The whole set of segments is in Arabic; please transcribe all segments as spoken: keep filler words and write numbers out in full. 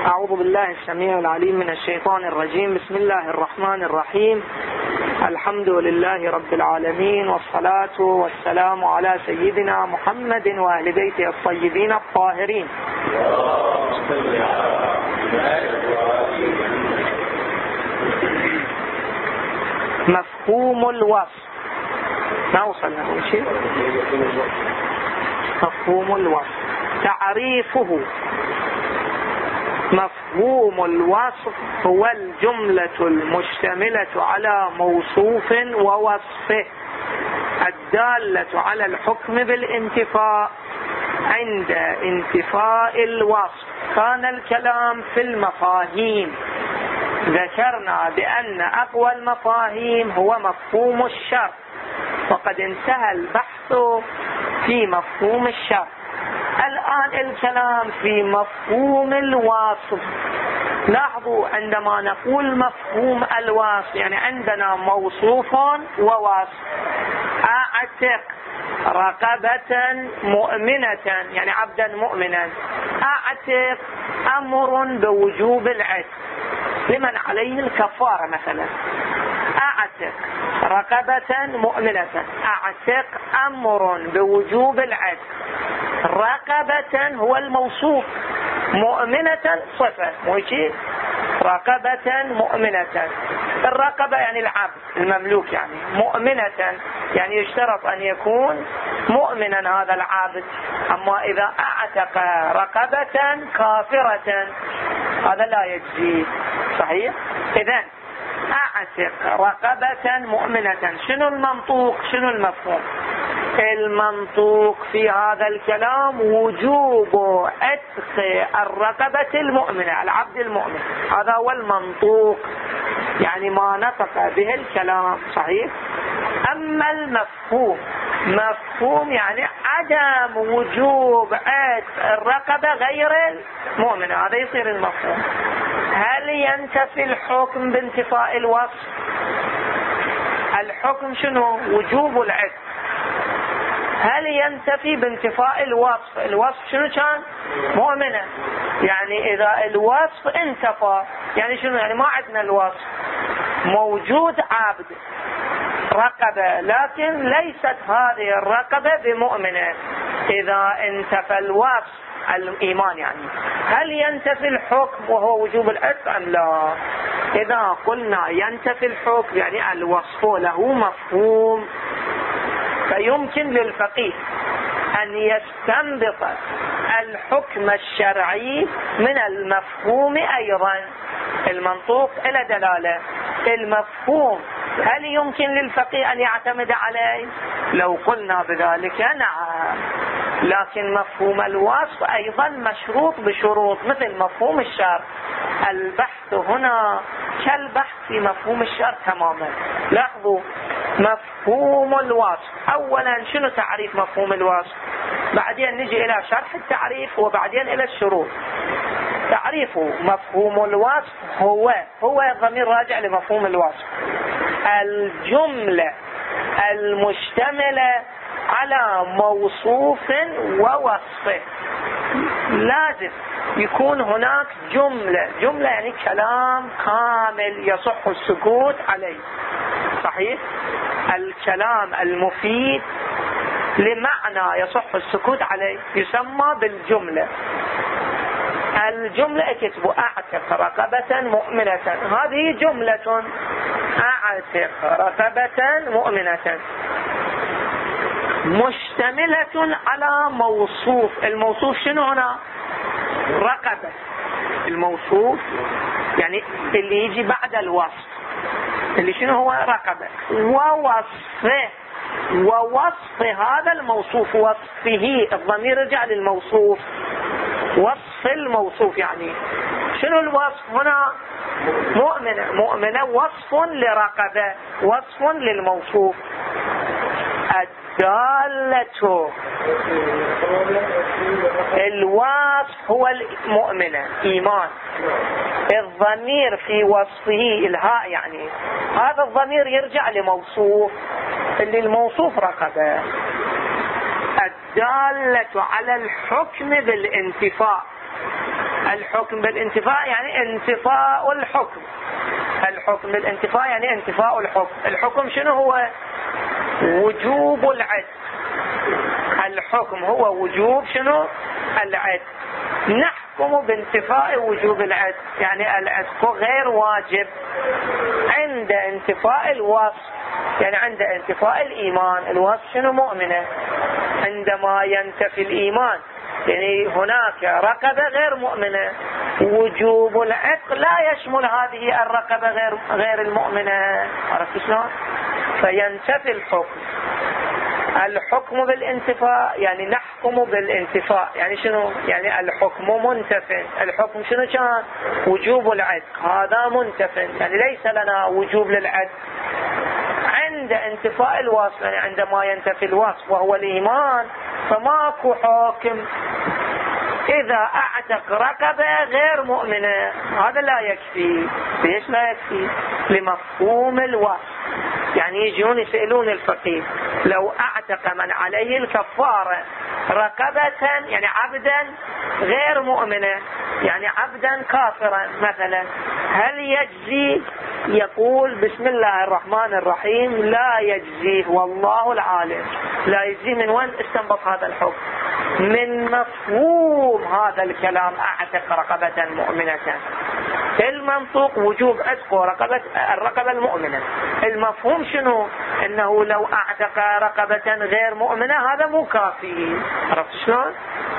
أعوذ بالله السميع العليم من الشيطان الرجيم. بسم الله الرحمن الرحيم. الحمد لله رب العالمين، والصلاة والسلام على سيدنا محمد وأهل بيته الطيبين الطاهرين. مفهوم الوصف. ما وصلنا أول شيء. مفهوم الوصف تعريفه. مفهوم الوصف هو الجملة المشتملة على موصوف ووصفه الدالة على الحكم بالانتفاء عند انتفاء الوصف. كان الكلام في المفاهيم، ذكرنا بأن أقوى المفاهيم هو مفهوم الشرط، وقد انتهى البحث في مفهوم الشرط. الآن الكلام في مفهوم الوصف. لاحظوا عندما نقول مفهوم الوصف يعني عندنا موصوف ووصف. أعتق رقبة مؤمنة يعني عبدا مؤمنا. أعتق أمر بوجوب العتق لمن عليه الكفارة مثلا. أعتق رقبة مؤمنة. أعتق أمر بوجوب العتق. رقبة هو الموصوف، مؤمنة صفة، موجي رقبة مؤمنة. الرقبة يعني العبد المملوك، يعني مؤمنة يعني يشترط أن يكون مؤمنا هذا العبد. أما إذا أعتق رقبة كافرة هذا لا يجزي. صحيح؟ إذن أعتق رقبة مؤمنة. شنو المنطوق؟ شنو المفهوم؟ المنطوق في هذا الكلام وجوب عتق الرقبة المؤمنة، العبد المؤمن. هذا هو المنطوق، يعني ما نطق به الكلام. صحيح؟ أما المفهوم، مفهوم يعني عدم وجوب عتق الرقبة غير المؤمنة. هذا يصير المفهوم. هل ينتفي الحكم بانتفاء الوصف؟ الحكم شنو؟ وجوب العتق. هل ينتفي بانتفاء الوصف؟ الوصف شنو كان؟ مؤمنة. يعني إذا الوصف انتفى يعني شنو؟ يعني ما عندنا الوصف، موجود عبد رقبة لكن ليست هذه الرقبة بمؤمنة. إذا انتفى الوصف الإيمان يعني هل ينتفي الحكم وهو وجوب العتق أم لا؟ إذا قلنا ينتفي الحكم يعني الوصف له مفهوم، فيمكن للفقيه أن يستنبط الحكم الشرعي من المفهوم أيضا. المنطوق إلى دلالة، المفهوم هل يمكن للفقيه أن يعتمد عليه؟ لو قلنا بذلك نعم. لكن مفهوم الوصف أيضا مشروط بشروط مثل مفهوم الشرط. البحث هنا كالبحث في مفهوم الشرط تماما. لاحظوا مفهوم الوصف. أولا شنو تعريف مفهوم الوصف؟ بعدين نجي إلى شرح التعريف وبعدين إلى الشروط. تعريفه مفهوم الوصف هو هو ضمير راجع لمفهوم الوصف الجملة المشتملة على موصوف ووصفه. لازم يكون هناك جملة. جملة يعني كلام كامل يصح السكوت عليه. صحيح؟ الكلام المفيد لمعنى يصح السكوت عليه يسمى بالجملة. الجملة اكتبوا أعتق رقبة مؤمنة. هذه جملة. أعتق رقبة مؤمنة مشتملة على موصوف. الموصوف شنو هنا؟ رقبة. الموصوف يعني اللي يجي بعد الوصف اللي شنو هو؟ رقبة. ووصفه، ووصف هذا الموصوف، وصفه الضمير رجع للموصوف. وصف الموصوف يعني شنو الوصف هنا؟ مؤمنة. مؤمنة وصف لرقبة، وصف للموصوف. الدالة الوصف هو المؤمنة إيمان. الضمير في وصفه الهاء يعني هذا الضمير يرجع لموصوف اللي الموصوف رقبة. الدالة على الحكم بالانتفاء الحكم بالانتفاء يعني انتفاء الحكم. الحكم بالانتفاء يعني انتفاء الحكم. الحكم شنو هو؟ وجوب العد. الحكم هو وجوب شنو؟ العد. نحكم بانتفاء وجوب العد، يعني العتق غير واجب عند انتفاء الوصف، يعني عند انتفاء الإيمان. الوصف شنو؟ مؤمنة. عندما ينتفي الإيمان يعني هناك رقبة غير مؤمنة، وجوب العتق لا يشمل هذه الرقبة غير غير المؤمنة. عرفت شلون؟ فينتفي الحكم. الحكم بالانتفاء يعني نحكم بالانتفاء، يعني شنو؟ يعني الحكم منتف. الحكم شنو كان؟ وجوب العتق، هذا منتف، يعني ليس لنا وجوب للعتق عند انتفاء الوصف، يعني عندما ينتفي الوصف وهو الإيمان فماكو حكم. إذا أعتق رقبة غير مؤمنة هذا لا يكفي. ليش لا يكفي؟ لمفهوم الوصف. يعني يجون يسألون الفقيه لو أعتق من عليه الكفارة رقبة يعني عبدا غير مؤمنة، يعني عبدا كافرا مثلا، هل يجزي؟ يقول بسم الله الرحمن الرحيم لا يجزيه والله العالم. لا يجزي من وين استنبط هذا الحكم؟ من مفهوم هذا الكلام أعتق رقبة مؤمنة. المنطوق وجوب عتق رقبة الرقبة المؤمنة. المفهوم شنو؟ انه لو اعتق رقبة غير مؤمنة هذا مو كافي. عرفت شلون؟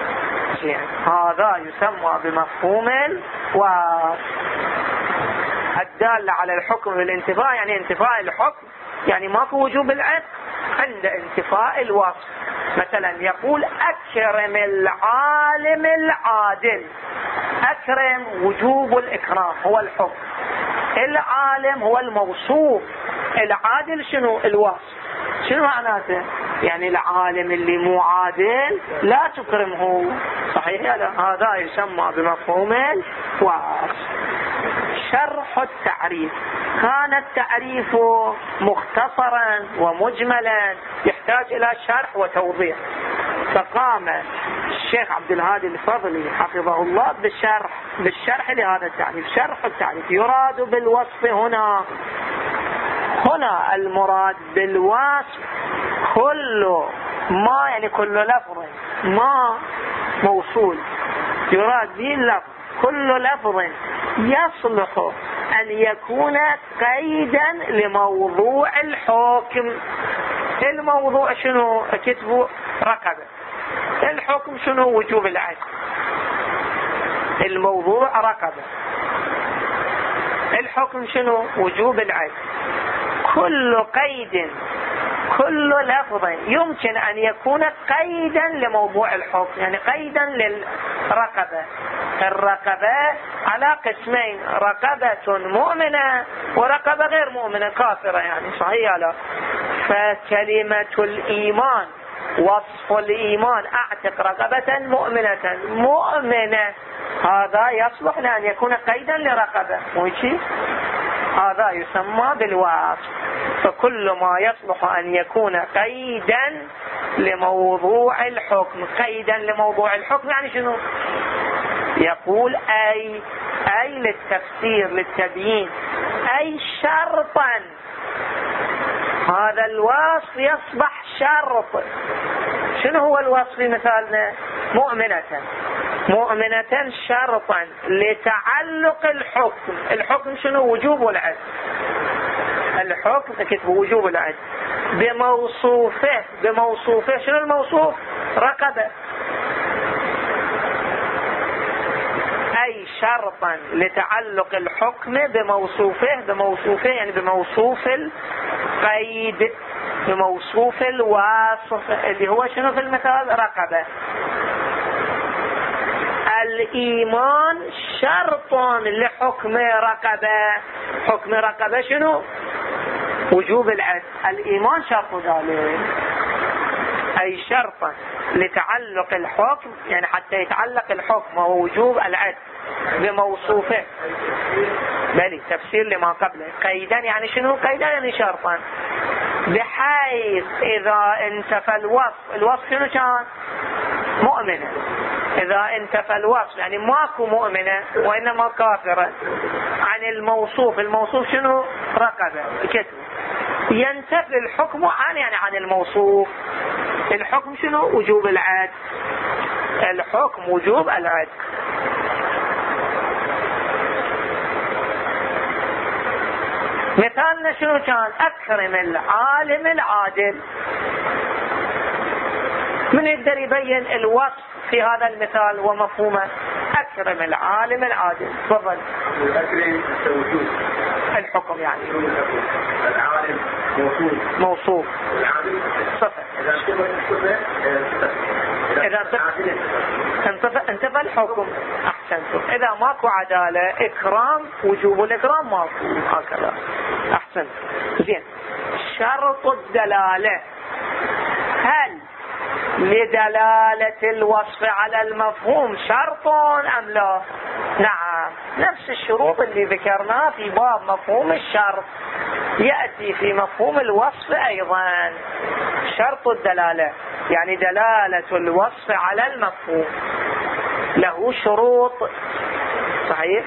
هذا يسمى بمفهوم الوصف الدال على الحكم بالانتفاء، يعني انتفاء الحكم، يعني ماكو وجوب العتق عند انتفاء الوصف. مثلا يقول اكرم العالم العادل. اكرم وجوب الاكرام هو الحكم، العالم هو الموصوف، العادل شنو؟ الوصف. شنو معناته؟ يعني العالم اللي مو عادل لا تكرمه. صحيح لا؟ هذا يسمى بمفهوم الوصف. شرح التعريف. كان التعريف مختصرا ومجملا يحتاج الى شرح وتوضيح، فقام الشيخ عبد الهادي الفضلي حفظه الله بالشرح بالشرح لهذا التعريف. شرح التعريف. يراد بالوصف هنا هنا المراد بالوصف كل ما، يعني كل لفظ ما موصول يراد به اللفظ، كل لفظ يصلح أن يكون قيدا لموضوع الحكم. الموضوع شنو؟ كتبوا رقبة. الحكم شنو؟ وجوب العتق. الموضوع رقبة. الحكم شنو؟ وجوب العتق. كل قيد، كل لفظ يمكن أن يكون قيدا لموضوع الحكم، يعني قيدا للرقبة. الرقبة على قسمين، رقبة مؤمنة ورقبة غير مؤمنة كافرة، يعني صحيح لا؟ فكلمة الإيمان، وصف الإيمان أعتق رقبة مؤمنة مؤمنة، هذا يصلح لأن يكون قيدا لرقبة، وشي هذا يسمى بالوصف. فكل ما يصلح أن يكون قيدا لموضوع الحكم. قيدا لموضوع الحكم يعني شنو؟ يقول أي أي للتفسير للتبيين، أي شرطا. هذا الوصف يصبح شرط. شنو هو الوصف في مثالنا؟ مؤمنة. مؤمنة شرطا لتعلق الحكم. الحكم شنو؟ وجوب والعدل. الحكم كتب وجوب العدل بموصوفه. بموصوفه شنو الموصوف؟ رقبة. أي شرطا لتعلق الحكم بموصوفه. بموصوفه يعني بموصوف القيد، بموصوف الوصف اللي هو شنو في المثال؟ رقبة. الإيمان شرط لحكم رقبة. حكم رقبة شنو؟ وجوب العدل. الإيمان شرط ذلك. أي شرطا لتعلق الحكم، يعني حتى يتعلق الحكم ووجوب العدل بموصوفه. بلي تفسير لما قبله. قيدا يعني شنو؟ قيدا يعني شرطا، بحيث إذا انتفى الوصف. الوصف شنو كان؟ مؤمنة. إذا انتفى الوصف يعني ماكو مؤمنة وإنما كافرة عن الموصوف. الموصوف شنو؟ رقبة كتب. ينتفي الحكم عن يعني عن الموصوف. الحكم شنو؟ وجوب العتق. الحكم وجوب العتق. مثالنا شنو كان؟ أكرم العالم العادل. من يقدر يبين الوصف في هذا المثال ومفهومه؟ أكرم العالم العادل. تفضل. الأكرم وجوب الحكم يعني العالم موصوف موصوف العادل صفة. إذا انتفى الصفة إذا انتفى انتفى الحكم. أحسنتم. إذا ماكو عدالة إكرام وجوب الإكرام ماكو. هكذا. أحسنت. زين. شرط الدلالة، هل لدلالة الوصف على المفهوم شرط أم لا؟ نعم، نفس الشروط اللي ذكرناها في باب مفهوم الشرط يأتي في مفهوم الوصف أيضا. شرط الدلالة يعني دلالة الوصف على المفهوم له شروط. صحيح؟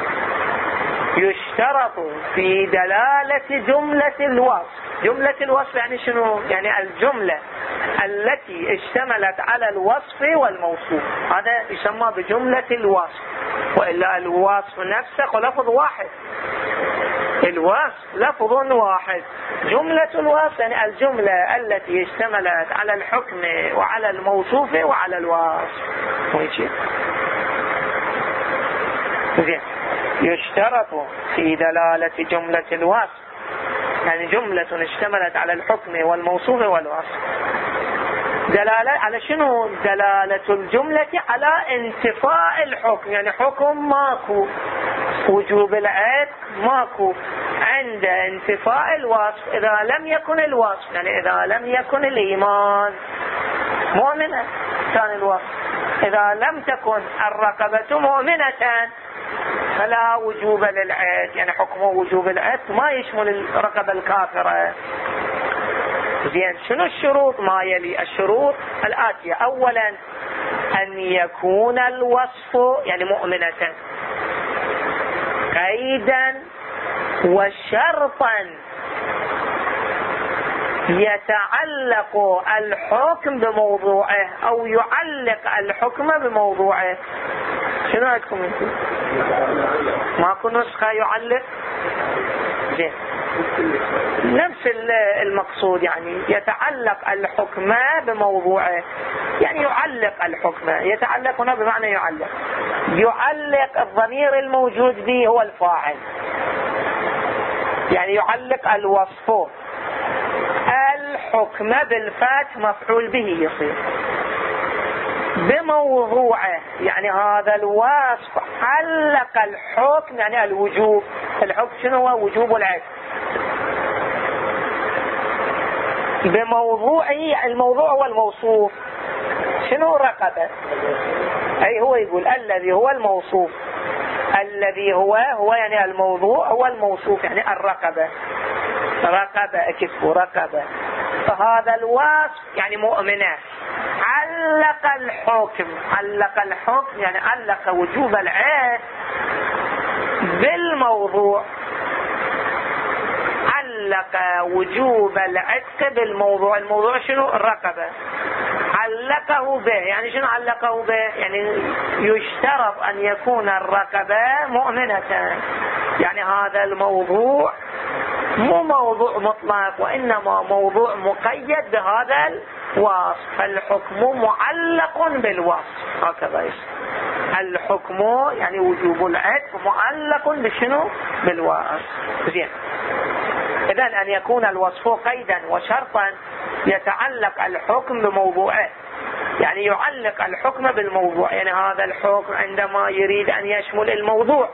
يشترط في دلالة جملة الوصف. جملة الوصف يعني شنو؟ يعني الجملة التي اشتملت على الوصف والموصوف، هذا يسمى بجملة الوصف. وإلا الوصف نفسه لفظ واحد. الوصف لفظ واحد. جملة الوصف يعني الجملة التي اشتملت على الحكم وعلى الموصوف وعلى الوصف. ويجي زين. يشترط في دلالة جملة الوصف يعني جملة اشتملت على الحكم والموصوف والوصف. دلالة على شنو؟ دلالة الجملة على انتفاء الحكم، يعني حكم ماكو، وجوب العتق ماكو، عند انتفاء الوصف. إذا لم يكن الوصف يعني إذا لم يكن الإيمان مؤمنة كان الوصف. إذا لم تكن الرقبة مؤمنة فلا وجوب للعتق، يعني حكمه وجوب العتق ما يشمل الرقبة الكافرة. زين. شنو الشروط؟ ما يلي الشروط الآتية. أولا أن يكون الوصف يعني مؤمنة قيدا وشرطا يتعلق الحكم بموضوعه أو يعلق الحكم بموضوعه. شنو عندكم انتم؟ ماكو نسخة يعلق؟ زين. نفس المقصود يعني يتعلق الحكم بموضوعه، يعني يعلق الحكم. يتعلق هنا بمعنى يعلق. يعلق الضمير الموجود به هو الفاعل، يعني يعلق الوصف. الحكم بالفتح مفعول به يصير بموضوعه، يعني هذا الوصف علق الحكم يعني الوجوب. الحكم شنو هو؟ وجوب العتق. بموضوعه، الموضوع هو الموصوف. شنو رقبة؟ أي هو يقول الذي هو الموصوف. الذي هو هو يعني الموضوع هو الموصوف يعني الرقبة. رقبة كتب رقبة. فهذا الوصف يعني مؤمنة. علق الحكم. علق الحكم يعني علق وجوب العتق بالموضوع. علق وجوب العتق بالموضوع. الموضوع شنو؟ الرقبة. علقه به يعني شنو علقه به؟ يعني يشترط أن يكون الرقبة مؤمنة، يعني هذا الموضوع مو موضوع مطلق وإنما موضوع مقيد بهذا الوصف. فالحكم معلق بالوصف. هكذا يصير الحكم يعني وجوب العتق معلق بشنو؟ بالوصف. زين. إذن أن يكون الوصف قيدا وشرطا يتعلق الحكم بموضوعه، يعني يعلق الحكم بالموضوع. يعني هذا الحكم عندما يريد أن يشمل الموضوع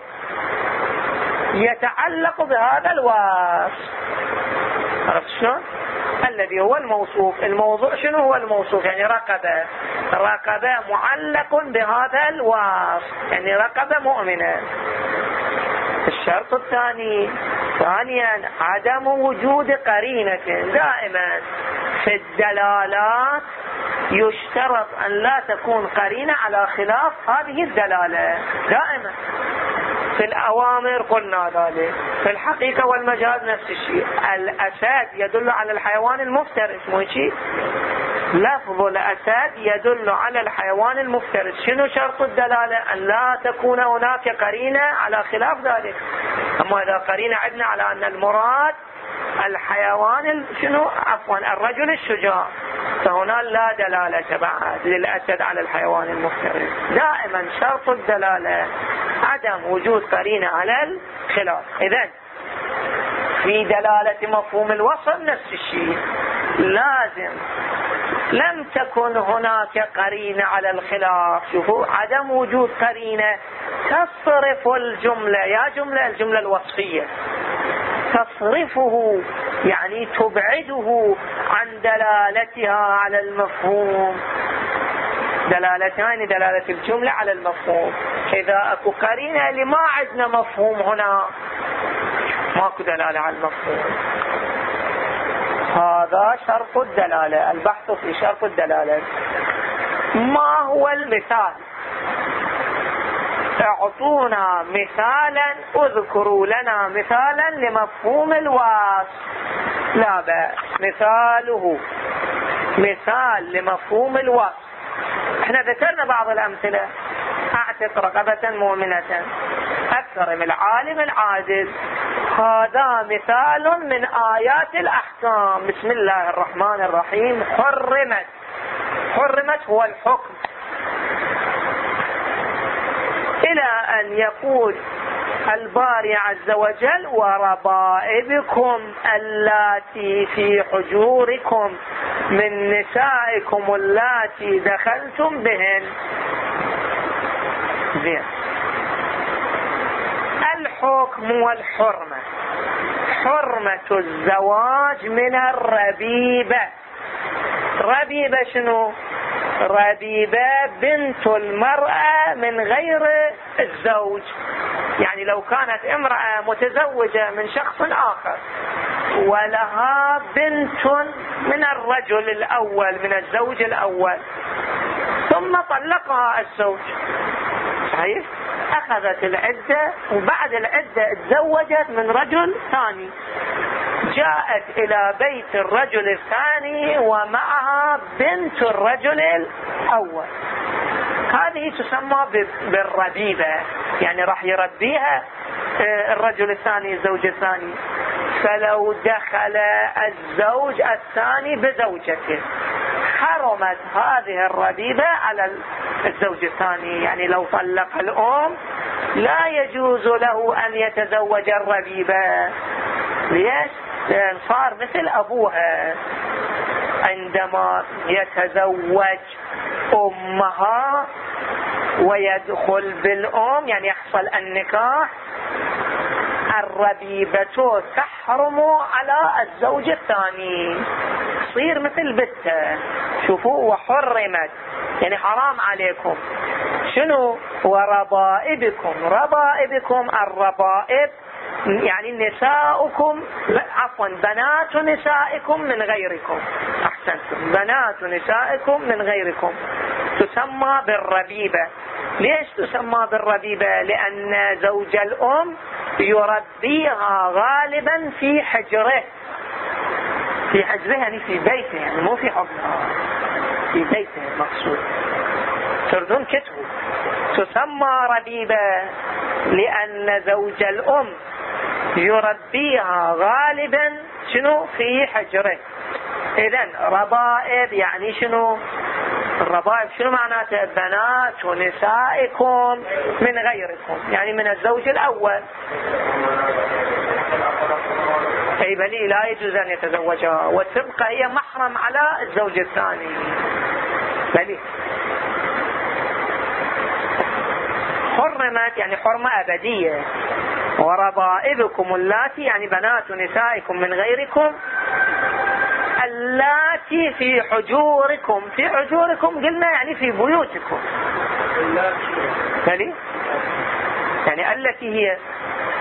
يتعلق بهذا الوصف. عرفت شلون؟ الذي هو الموصوف. الموضوع شنو هو الموصوف؟ يعني رقبة. رقبة معلق بهذا الوصف، يعني رقبة مؤمنة. الشرط الثاني ثانيا عدم وجود قرينة. دائما في الدلالات يشترط أن لا تكون قرينة على خلاف هذه الدلالة دائما. في الأوامر قلنا ذلك، في الحقيقة والمجاز نفس الشيء. الأسد يدل على الحيوان المفترس، مو شيء؟ لفظ الأسد يدل على الحيوان المفترس. شنو شرط الدلالة؟ أن لا تكون هناك قرينة على خلاف ذلك. أما إذا قرينة عندنا على أن المراد الحيوان شنو عفوا الرجل الشجاع، فهنا لا دلالة بعد للأسد على الحيوان المفترس. دائما شرط الدلالة عدم وجود قرينة على الخلاف. إذن في دلالة مفهوم الوصف نفس الشيء، لازم لم تكن هناك قرينة على الخلاف. شوفوا، عدم وجود قرينة تصرف الجملة، يا جملة الجملة الوصفية تصرفه، يعني تبعده عن دلالتها على المفهوم. دلالتان، دلالة الجملة على المفهوم. إذا أكو قرينة لما عندنا مفهوم هنا، ماكو دلالة على المفهوم. هذا شرط الدلالة، البحث في شرط الدلالة. ما هو المثال؟ اعطونا مثالا، اذكروا لنا مثالا لمفهوم الوصف. لا بأس، مثاله مثال لمفهوم الوصف. احنا ذكرنا بعض الأمثلة: اعتق رقبة مؤمنة، اكرم العالم العادل. هذا مثال من آيات الأحكام. بسم الله الرحمن الرحيم. حرمت، حرمت هو الحكم، إلى أن يقول الباري عز وجل: وربائبكم اللاتي في حجوركم من نسائكم اللاتي دخلتم بهن. زين، الحكم والحرمة. حرمة الزواج من الربيبة. ربيبة شنو؟ ربيبة بنت المرأة من غير الزوج، يعني لو كانت امرأة متزوجة من شخص آخر ولها بنت من الرجل الأول، من الزوج الأول، ثم طلقها الزوج، صحيح؟ أخذت العدة وبعد العدة تزوجت من رجل ثاني، جاءت إلى بيت الرجل الثاني ومعها بنت الرجل الأول. هذه تسمى بالربيبة، يعني راح يربيها الرجل الثاني، الزوج الثاني. فلو دخل الزوج الثاني بزوجته حرمت هذه الربيبة على الزوج الثاني. يعني لو طلق الأم لا يجوز له أن يتزوج الربيبة. ليش؟ لأن صار مثل أبوها. عندما يتزوج أمها ويدخل بالأم، يعني يحصل النكاح، الربيبة تحرم على الزوج الثاني، تصير مثل بنته. شوفوا، وحرمت يعني حرام عليكم. شنو؟ وربائبكم. ربائبكم، الربائب يعني نساؤكم، عفوا بنات نسائكم من غيركم. أحسنتم، بنات نسائكم من غيركم تسمى بالربيبة. ليش تسمى بالربيبة؟ لأن زوج الأم يربيها غالبا في حجره. في حجره يعني في بيته، يعني مو في حضنها، في بيته مقصود. تردون كتبه. تسمى ربيبة لأن زوج الأم يربيها غالبا شنو؟ في حجره. إذن ربائب يعني شنو؟ الربائب شنو معناته؟ بنات ونسائكم من غيركم، يعني من الزوج الأول. أي بلي لا يجوز أن يتزوجها وتبقى هي محرم على الزوج الثاني. بلي حرمت يعني حرمة أبدية. وربائبكم اللاتي يعني بنات نسائكم من غيركم اللاتي في حجوركم. في حجوركم قلنا يعني في بيوتكم. بلي يعني التي هي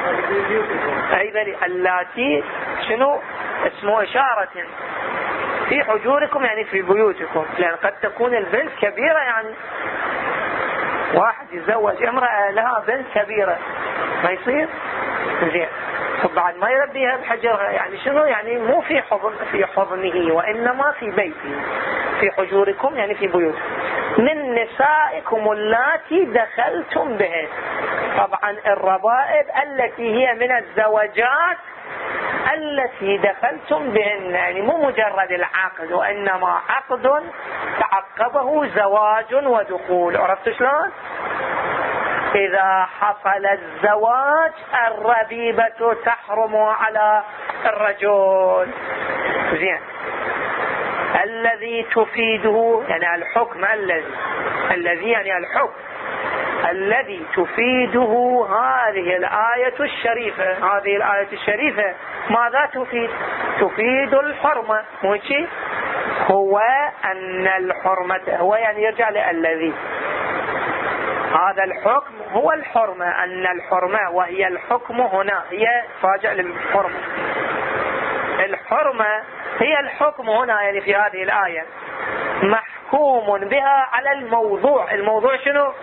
أي بلي اللاتي شنو اسمه إشارة، في حجوركم يعني في بيوتكم، لأن قد تكون البنت كبيرة، يعني واحد يتزوج امرأة لها بنت كبيرة ما يصير زين، بعد ما يربيها بحجرها، يعني شنو؟ يعني مو في حضن في حضنه، وإنما في بيته. في حجوركم يعني في بيوتكم. من نسائكم اللاتي دخلتم بهن. طبعا الربائب التي هي من الزوجات التي دخلتم بهن، يعني مو مجرد العقد، وإنما عقد تعقبه زواج ودخول. عرفت شلون؟ إذا حصل الزواج الربيبة تحرم على الرجل. زين. الذي تفيده يعني الحكم، الذي الذي يعني الحكم الذي تفيده هذه الآية الشريفة. هذه الآية الشريفة ماذا تفيد؟ تفيد الحرمة. موشي هو أن الحرمة، هو يعني يرجع للذي، هذا الحكم هو الحرمة، أن الحرمة وهي الحكم هنا، هي راجع للحرمة. الحرمة هي الحكم هنا، يعني في هذه الآية محكوم بها على الموضوع. الموضوع شنو؟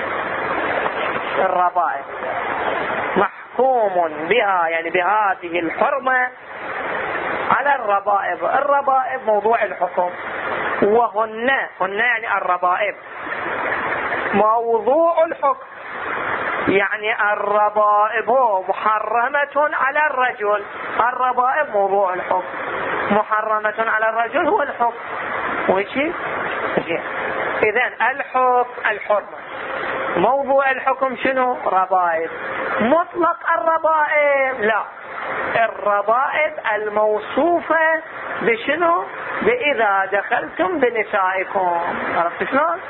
الربائب. محكوم بها يعني بهذه الحرمة على الربائب. الربائب موضوع الحكم، وهن هن يعني الربائب موضوع الحكم، يعني الربائب محرمة على الرجل. الربائب موضوع الحكم، محرمة على الرجل هو الحكم. وشي إذن الحكم الحرمة، موضوع الحكم شنو؟ ربائب. مطلق الربائب لا، الربائب الموصوفة بشنو؟ بإذا دخلتم بنسائكم. عرفت شلون؟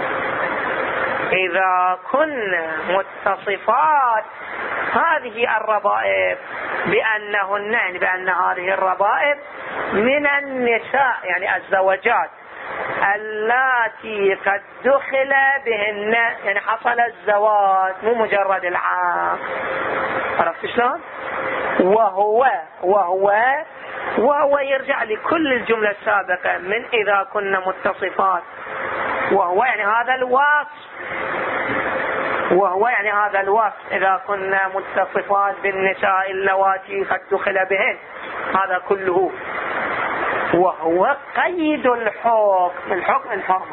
إذا كن متصفات هذه الربائب بأنهن، يعني بأن هذه الربائب من النساء يعني الزوجات اللاتي قد دخل بهن، يعني حصل الزواج مو مجرد العام. عرفت شلون؟ وهو وهو وهو يرجع لكل الجملة السابقة من إذا كنا متصفات، وهو يعني هذا الوصف، وهو يعني هذا الوصف إذا كنا متصفات بالنساء اللواتي قد دخل بهن، هذا كله. وهو قيد الحكم، الحكم الحرمة،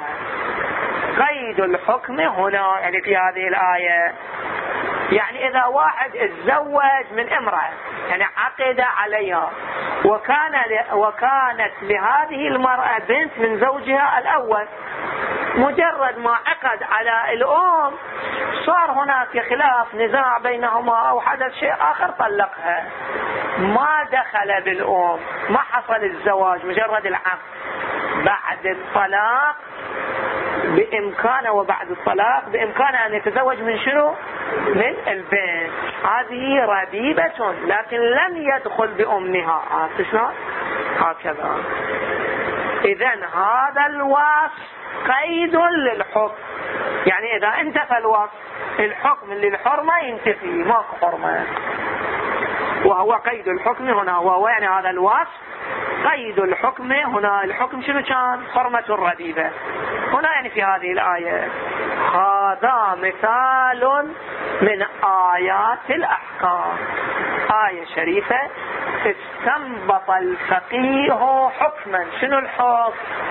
قيد الحكم هنا يعني في هذه الآية. يعني إذا واحد اتزوج من امرأة يعني عقد عليها، وكان وكانت لهذه المرأة بنت من زوجها الأول، مجرد ما عقد على الأم صار هناك خلاف نزاع بينهما أو حدث شيء آخر، طلقها، ما دخل بالأم، ما حصل الزواج، مجرد العقد. بعد الطلاق بإمكانه، وبعد الطلاق بإمكانه أن يتزوج من شنو؟ من البنت. هذه ربيبة لكن لم يدخل بأمها. عرفت شلون؟ هكذا. إذن هذا الوصف قيد للحكم، يعني إذا انتفى الوصف الحكم للحرمة ينتفي، ماكو حرمة. وهو قيد الحكم هنا، وهو يعني هذا الوصف قيد الحكم هنا. الحكم شنو كان؟ حرمة الربيبة هنا يعني في هذه الآية. هذا مثال من آيات الأحكام، آية شريفة استنبط الفقيه حكما. شنو الحكم؟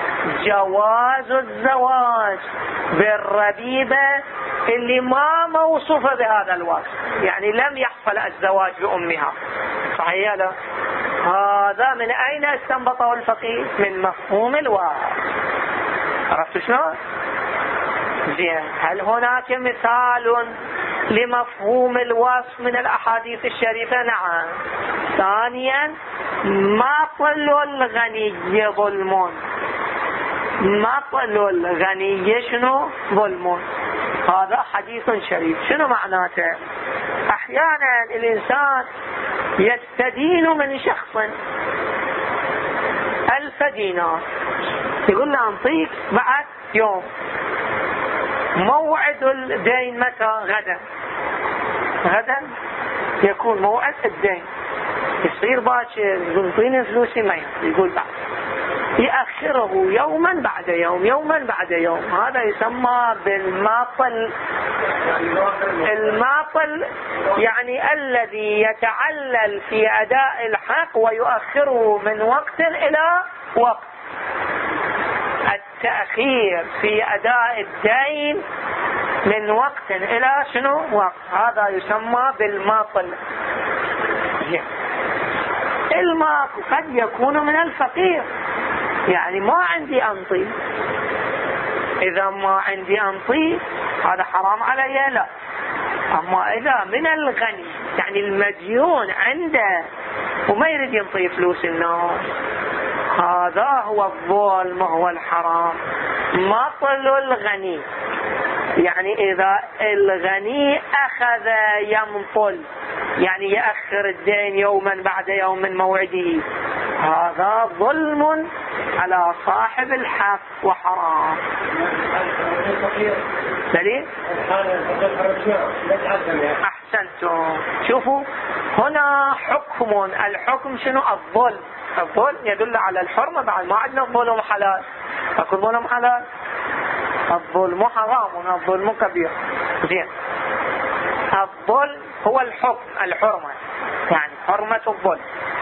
جواز الزواج بالربيبة اللي ما موصوفة بهذا الوصف، يعني لم يحصل الزواج بأمها. صحيح لا؟ هذا من أين استنبطه الفقيه؟ من مفهوم الوصف. عرفت شلون؟ زين. هل هناك مثال لمفهوم الوصف من الأحاديث الشريفة؟ نعم. ثانيا، مطل الغني ظلم. مطل الغني شنو؟ ظلم. هذا حديث شريف. شنو معناته؟ أحيانا الإنسان يستدين من شخص ألف دينار، يقول له أنطيك بعد يوم. موعد الدين متى؟ غدا. غدا يكون موعد الدين. يصير باكر يقول انطيني فلوسي، ما يقول بعد. يأخره يوما بعد يوم يوما بعد يوم، هذا يسمى بالماطل. الماطل يعني الذي يتعلل في أداء الحق ويؤخره من وقت إلى وقت. التأخير في أداء الدين من وقت إلى شنو وقت، هذا يسمى بالماطل. الماطل قد يكون من الفقير، يعني ما عندي أنطي، إذا ما عندي أنطي هذا حرام علي لا. أما إذا من الغني يعني المديون عنده وما يريد ينطي فلوس الناس، هذا هو الظلم هو الحرام. مطل الغني يعني إذا الغني أخذ يمطل يعني يأخر الدين يوما بعد يوم من موعده، هذا ظلم على صاحب الحق وحرام. دليل؟ أحسنتم. شوفوا هنا حكم، الحكم شنو؟ الظلم. الظلم يدل على الحرمة، بعد ما عندنا الظلم حلال. أكو الظلم حلال؟ الظلم حرام، الظلم كبير. زين، الظلم هو الحكم الحرمة، يعني حرمة الظلم.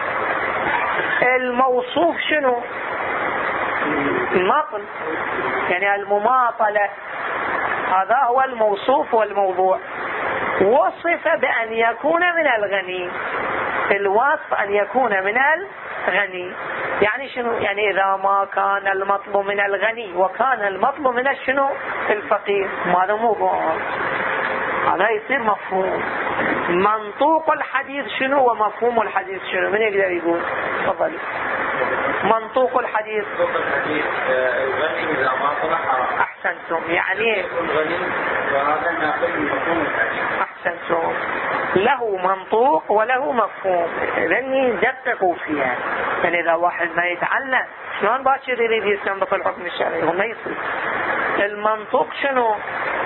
الموصوف شنو؟ الماطل، يعني المماطلة، هذا هو الموصوف والموضوع. وصف بأن يكون من الغني، الوصف أن يكون من الغني يعني شنو؟ يعني إذا ما كان المطلب من الغني وكان المطلب من الشنو؟ الفقير، ماذا موضوع؟ هذا يصير مفهوم. منطوق الحديث شنو ومفهوم الحديث شنو؟ من يقدر يقول؟ تفضل. منطوق الحديث الغني إذا ما طلع حرام. أحسنتم. يعني الغني وهذا ناقل من مفهوم الحديث. أحسنتم، له منطوق وله مفهوم، لأني دققوا فيها. يعني إذا واحد ما يتعلم شلون باكر يريد يستنبط الحكم الشرعي؟ هو ما يصير. المنطوق شنو؟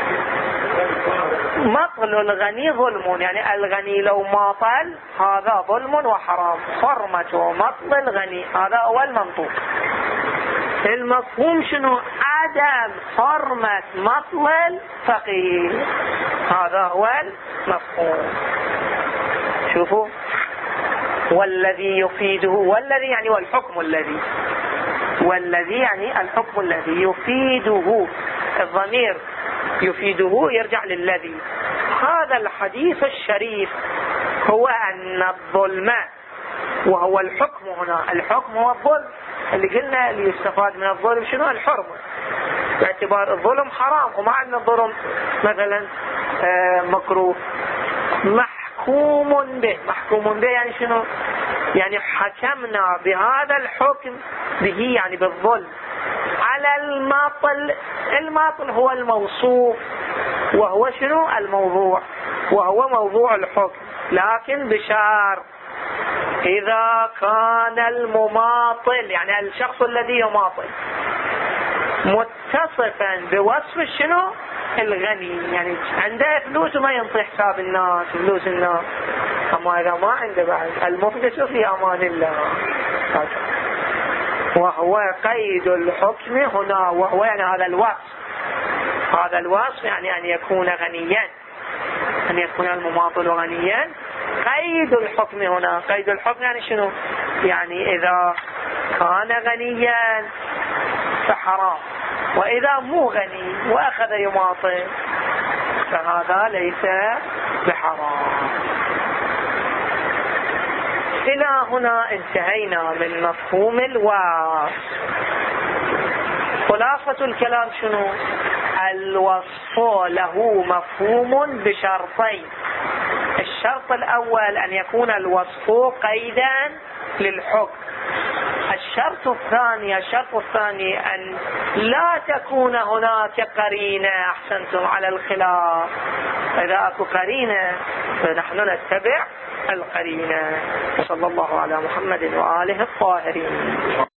مطل الغني ظلم، يعني الغني لو ماطل هذا ظلم وحرام. حرمة مطل الغني، هذا هو المنطوق. المفهوم شنو؟ عدم حرمة مطل الفقير، هذا هو المفهوم. شوفوا، والذي يفيده، والذي يعني والحكم الذي، والذي يعني الحكم الذي يفيده، الضمير يفيده يرجع للذي. هذا الحديث الشريف هو أن الظلم، وهو الحكم هنا، الحكم هو الظلم اللي قلنا اللي يستفاد من الظلم شنو؟ الحرمة، باعتبار الظلم حرام وما عندنا الظلم مثلا مكروه. محكوم به، محكوم به يعني شنو؟ يعني حكمنا بهذا الحكم به يعني بالظلم على الماطل. الماطل هو الموصوف وهو شنو؟ الموضوع، وهو موضوع الحكم، لكن بشرط إذا كان المماطل يعني الشخص الذي يماطل متصفا بوصف شنو؟ الغني، يعني عنده فلوس وما ينطي حساب الناس فلوس الناس. أما إذا ما عنده بعد المفلس في أمان الله، وهو قيد الحكم هنا، وهو يعني هذا الوصف، هذا الوصف يعني أن يكون غنيا، أن يكون المماطل غنيا. قيد الحكم هنا، قيد الحكم يعني شنو؟ يعني إذا كان غنيا فحرام، وإذا مو غني وأخذ يماطل فهذا ليس بحرام. إلى هنا انتهينا من مفهوم الوصف. خلاصة الكلام شنو؟ الوصف له مفهوم بشرطين. الشرط الأول أن يكون الوصف قيدا للحكم. الشرط الثاني الشرط الثاني أن لا تكون هناك قرينة. أحسنتم على الخلاف، إذا أكو قرينة فنحن نتبع القرينة. صلى الله على محمد وآله الطاهرين.